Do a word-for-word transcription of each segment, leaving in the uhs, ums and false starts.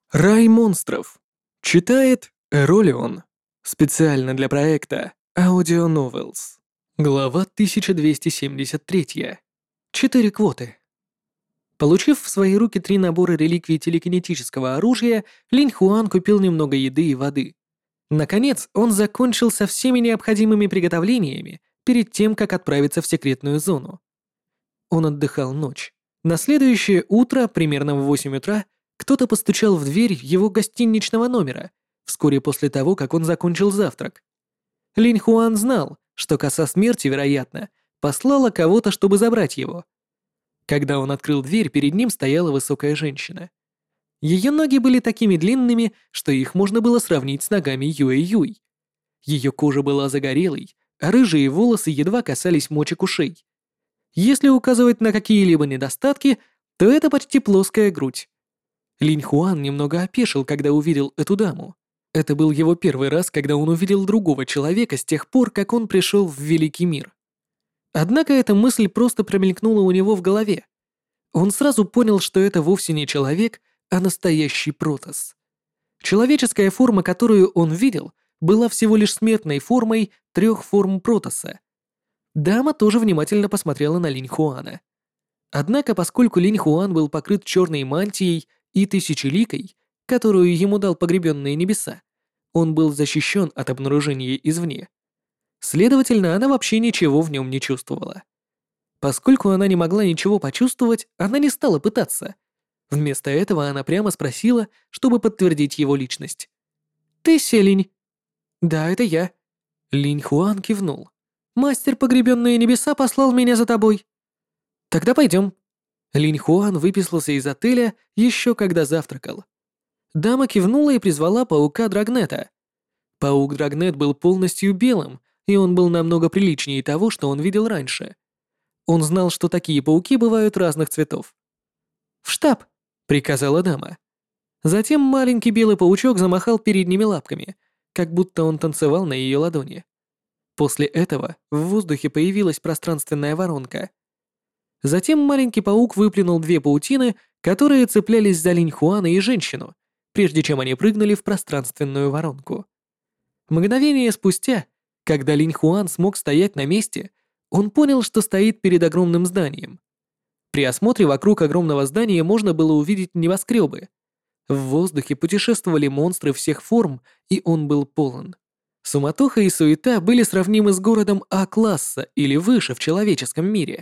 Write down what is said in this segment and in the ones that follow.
Рай монстров. Читает Эролион. Специально для проекта Audio Novels. Глава тысяча двести семьдесят три. Четыре квоты. Получив в свои руки три набора реликвий телекинетического оружия, Линь Хуан купил немного еды и воды. Наконец, он закончил со всеми необходимыми приготовлениями перед тем, как отправиться в секретную зону. Он отдыхал ночь. На следующее утро, примерно в восемь утра, кто-то постучал в дверь его гостиничного номера, вскоре после того, как он закончил завтрак. Линь Хуан знал, что коса смерти, вероятно, послала кого-то, чтобы забрать его. Когда он открыл дверь, перед ним стояла высокая женщина. Ее ноги были такими длинными, что их можно было сравнить с ногами Юэ-Юй. Ее кожа была загорелой, а рыжие волосы едва касались мочек ушей. Если указывать на какие-либо недостатки, то это почти плоская грудь. Линь Хуан немного опешил, когда увидел эту даму. Это был его первый раз, когда он увидел другого человека с тех пор, как он пришел в Великий мир. Однако эта мысль просто промелькнула у него в голове. Он сразу понял, что это вовсе не человек, а настоящий Протосс. Человеческая форма, которую он видел, была всего лишь смертной формой трех форм Протосса. Дама тоже внимательно посмотрела на Линь Хуана. Однако, поскольку Линь Хуан был покрыт черной мантией и тысячеликой, которую ему дал погребенные небеса, он был защищен от обнаружения извне. Следовательно, она вообще ничего в нем не чувствовала. Поскольку она не могла ничего почувствовать, она не стала пытаться. Вместо этого она прямо спросила, чтобы подтвердить его личность. «Ты Селинь?» «Да, это я». Линь Хуан кивнул. «Мастер погребенные небеса послал меня за тобой». «Тогда пойдем». Линь Хуан выписался из отеля еще когда завтракал. Дама кивнула и призвала паука Драгнета. Паук Драгнет был полностью белым, и он был намного приличнее того, что он видел раньше. Он знал, что такие пауки бывают разных цветов. «В штаб!» — приказала дама. Затем маленький белый паучок замахал передними лапками, как будто он танцевал на ее ладони. После этого в воздухе появилась пространственная воронка. Затем маленький паук выплюнул две паутины, которые цеплялись за Линь Хуана и женщину, прежде чем они прыгнули в пространственную воронку. Мгновение спустя, когда Линь Хуан смог стоять на месте, он понял, что стоит перед огромным зданием. При осмотре вокруг огромного здания можно было увидеть небоскребы. В воздухе путешествовали монстры всех форм, и он был полон. Суматоха и суета были сравнимы с городом А-класса или выше в человеческом мире.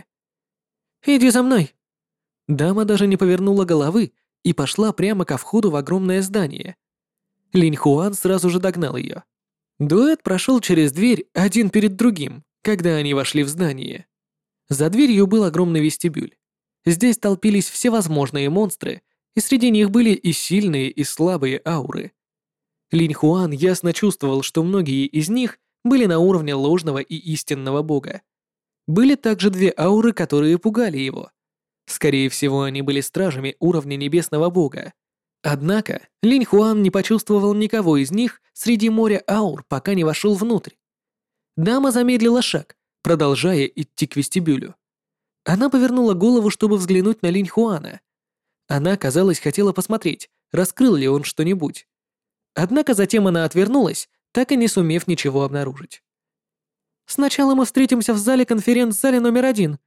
«Иди за мной!» Дама даже не повернула головы и пошла прямо ко входу в огромное здание. Линь Хуан сразу же догнал ее. Дуэт прошел через дверь один перед другим, когда они вошли в здание. За дверью был огромный вестибюль. Здесь толпились всевозможные монстры, и среди них были и сильные, и слабые ауры. Линь Хуан ясно чувствовал, что многие из них были на уровне ложного и истинного бога. Были также две ауры, которые пугали его. Скорее всего, они были стражами уровня небесного бога. Однако Линь Хуан не почувствовал никого из них среди моря аур, пока не вошел внутрь. Дама замедлила шаг, продолжая идти к вестибюлю. Она повернула голову, чтобы взглянуть на Линь Хуана. Она, казалось, хотела посмотреть, раскрыл ли он что-нибудь. Однако затем она отвернулась, так и не сумев ничего обнаружить. «Сначала мы встретимся в зале конференц-зале номер один».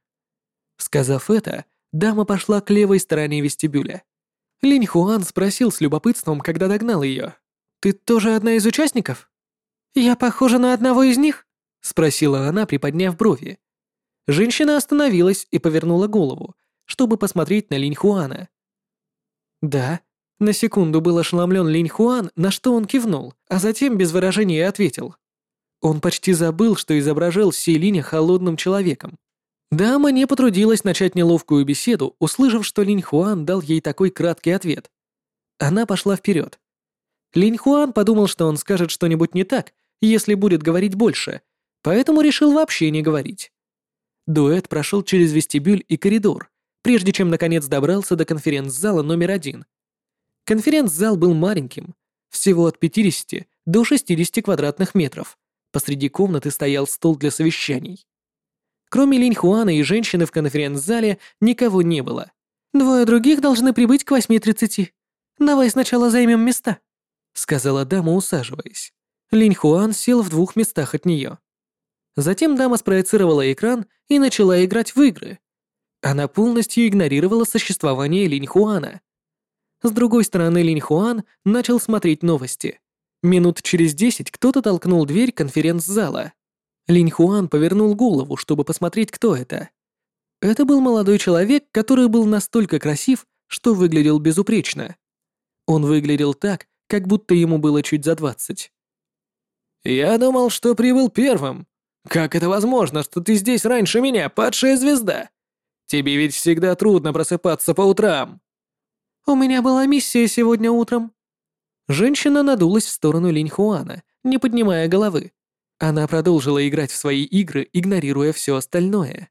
Сказав это, дама пошла к левой стороне вестибюля. Линь Хуан спросил с любопытством, когда догнал ее. «Ты тоже одна из участников?» «Я похожа на одного из них?» — спросила она, приподняв брови. Женщина остановилась и повернула голову, чтобы посмотреть на Линь Хуана. «Да». На секунду был ошеломлен Линь Хуан, на что он кивнул, а затем без выражения ответил. Он почти забыл, что изображал Си Линя холодным человеком. Дама не потрудилась начать неловкую беседу, услышав, что Линь Хуан дал ей такой краткий ответ. Она пошла вперед. Линь Хуан подумал, что он скажет что-нибудь не так, если будет говорить больше, поэтому решил вообще не говорить. Дуэт прошел через вестибюль и коридор, прежде чем наконец добрался до конференц-зала номер один. Конференц-зал был маленьким, всего от пятидесяти до шестидесяти квадратных метров. Посреди комнаты стоял стол для совещаний. Кроме Линь Хуана и женщины в конференц-зале никого не было. «Двое других должны прибыть к восьми тридцати». «Давай сначала займем места», — сказала дама, усаживаясь. Линь Хуан сел в двух местах от нее. Затем дама спроецировала экран и начала играть в игры. Она полностью игнорировала существование Линь Хуана. С другой стороны, Линь Хуан начал смотреть новости. Минут через десять кто-то толкнул дверь конференц-зала. Линь Хуан повернул голову, чтобы посмотреть, кто это. Это был молодой человек, который был настолько красив, что выглядел безупречно. Он выглядел так, как будто ему было чуть за двадцать. «Я думал, что прибыл первым. Как это возможно, что ты здесь раньше меня, падшая звезда? Тебе ведь всегда трудно просыпаться по утрам». «У меня была миссия сегодня утром». Женщина надулась в сторону Линь Хуана, не поднимая головы. Она продолжила играть в свои игры, игнорируя все остальное.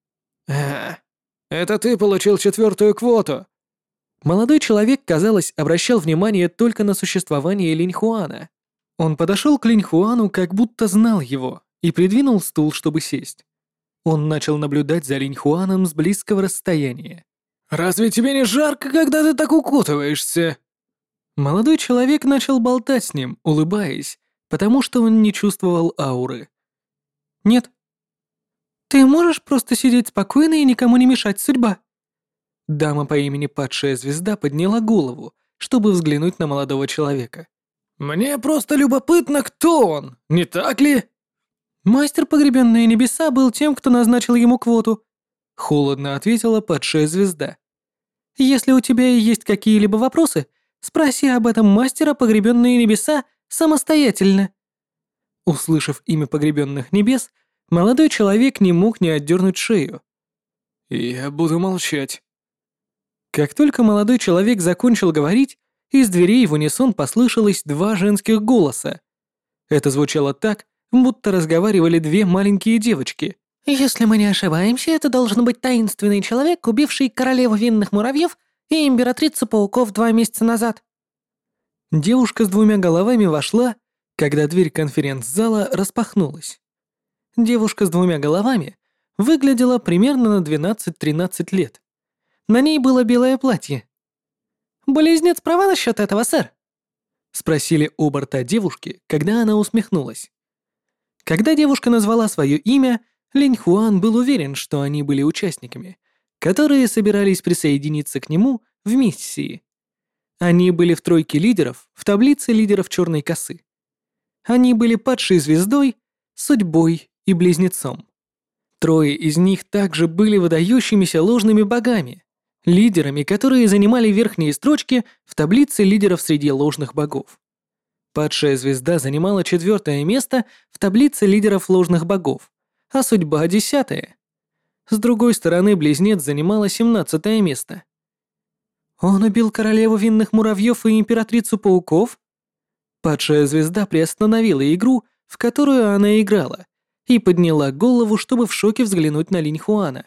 «А, это ты получил четвертую квоту!» Молодой человек, казалось, обращал внимание только на существование Линь Хуана. Он подошел к Линь Хуану, как будто знал его, и придвинул стул, чтобы сесть. Он начал наблюдать за Линь Хуаном с близкого расстояния. «Разве тебе не жарко, когда ты так укутываешься?» Молодой человек начал болтать с ним, улыбаясь, потому что он не чувствовал ауры. «Нет». «Ты можешь просто сидеть спокойно и никому не мешать, судьба?» Дама по имени Падшая Звезда подняла голову, чтобы взглянуть на молодого человека. «Мне просто любопытно, кто он, не так ли?» «Мастер Погребенные Небеса был тем, кто назначил ему квоту», — холодно ответила Падшая Звезда. «Если у тебя есть какие-либо вопросы, спроси об этом мастера Погребенные Небеса самостоятельно». Услышав имя Погребенных Небес, молодой человек не мог не отдернуть шею. «Я буду молчать». Как только молодой человек закончил говорить, из дверей в унисон послышалось два женских голоса. Это звучало так, будто разговаривали две маленькие девочки. «Если мы не ошибаемся, это должен быть таинственный человек, убивший королеву винных муравьев и императрицу пауков два месяца назад». Девушка с двумя головами вошла, когда дверь конференц-зала распахнулась. Девушка с двумя головами выглядела примерно на двенадцать-тринадцать лет. На ней было белое платье. «Близнец права насчет этого, сэр?» — спросили оба рта девушки, когда она усмехнулась. Когда девушка назвала свое имя, Линь Хуан был уверен, что они были участниками, которые собирались присоединиться к нему в миссии. Они были в тройке лидеров в таблице лидеров Черной косы. Они были падшей звездой, судьбой и близнецом. Трое из них также были выдающимися ложными богами, лидерами, которые занимали верхние строчки в таблице лидеров среди ложных богов. Падшая звезда занимала четвертое место в таблице лидеров ложных богов, а судьба — десятое. С другой стороны, близнец занимала семнадцатое место. Он убил королеву винных муравьев и императрицу пауков? Падшая звезда приостановила игру, в которую она играла, и подняла голову, чтобы в шоке взглянуть на Линь Хуана.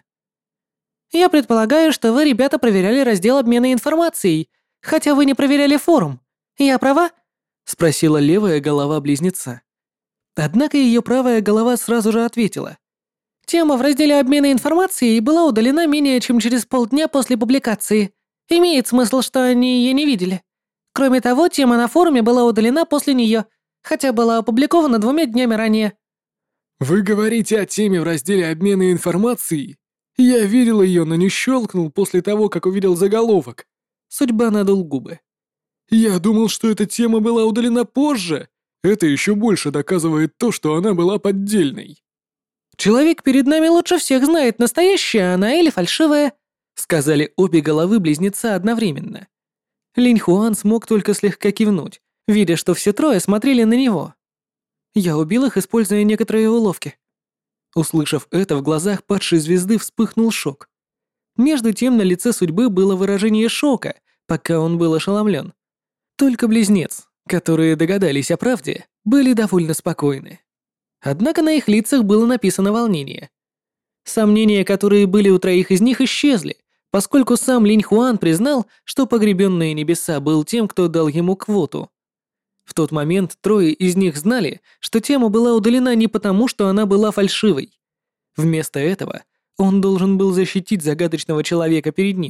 «Я предполагаю, что вы, ребята, проверяли раздел обмена информацией, хотя вы не проверяли форум. Я права?» — спросила левая голова близнеца. Однако ее правая голова сразу же ответила. «Тема в разделе обмена информацией была удалена менее чем через полдня после публикации. Имеет смысл, что они ее не видели. Кроме того, тема на форуме была удалена после нее, хотя была опубликована двумя днями ранее». «Вы говорите о теме в разделе обмена информацией? Я видел ее, но не щелкнул после того, как увидел заголовок». Судьба надул губы. «Я думал, что эта тема была удалена позже. Это еще больше доказывает то, что она была поддельной». «Человек перед нами лучше всех знает, настоящая она или фальшивая», сказали обе головы близнеца одновременно. Линь Хуан смог только слегка кивнуть, видя, что все трое смотрели на него. «Я убил их, используя некоторые уловки». Услышав это, в глазах падшей звезды вспыхнул шок. Между тем на лице судьбы было выражение шока, пока он был ошеломлен. Только близнец, которые догадались о правде, были довольно спокойны. Однако на их лицах было написано волнение. Сомнения, которые были у троих из них, исчезли, поскольку сам Линь Хуан признал, что Погребенные Небеса был тем, кто дал ему квоту. В тот момент трое из них знали, что тема была удалена не потому, что она была фальшивой. Вместо этого он должен был защитить загадочного человека перед ними.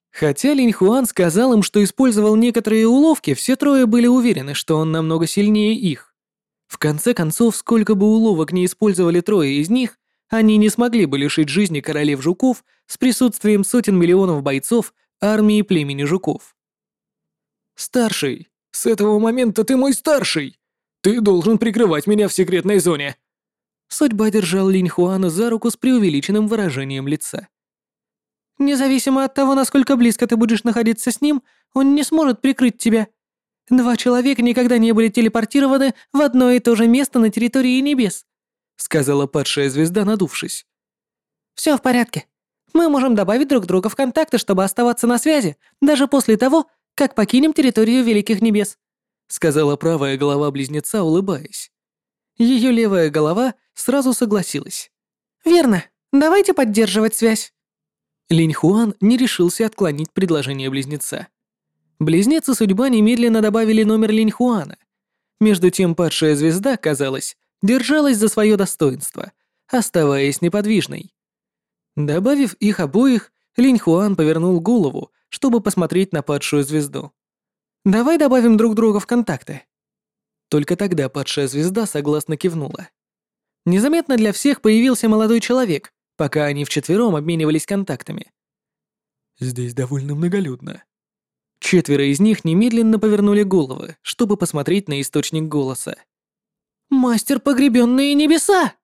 Хотя Линь Хуан сказал им, что использовал некоторые уловки, все трое были уверены, что он намного сильнее их. В конце концов, сколько бы уловок не использовали трое из них, они не смогли бы лишить жизни королев жуков с присутствием сотен миллионов бойцов армии племени жуков. «Старший, с этого момента ты мой старший! Ты должен прикрывать меня в секретной зоне!» Судьба держал Линь Хуана за руку с преувеличенным выражением лица. «Независимо от того, насколько близко ты будешь находиться с ним, он не сможет прикрыть тебя. Два человека никогда не были телепортированы в одно и то же место на территории небес», сказала падшая звезда, надувшись. «Все в порядке. Мы можем добавить друг друга в контакты, чтобы оставаться на связи, даже после того, как покинем территорию Великих Небес», сказала правая голова близнеца, улыбаясь. Ее левая голова сразу согласилась. «Верно. Давайте поддерживать связь». Линь Хуан не решился отклонить предложение близнеца. Близнец и судьба немедленно добавили номер Линь Хуана. Между тем падшая звезда, казалось, держалась за свое достоинство, оставаясь неподвижной. Добавив их обоих, Линь Хуан повернул голову, чтобы посмотреть на падшую звезду. «Давай добавим друг друга в контакты». Только тогда падшая звезда согласно кивнула. Незаметно для всех появился молодой человек, пока они вчетвером обменивались контактами. «Здесь довольно многолюдно». Четверо из них немедленно повернули головы, чтобы посмотреть на источник голоса. «Мастер погребенные небеса!»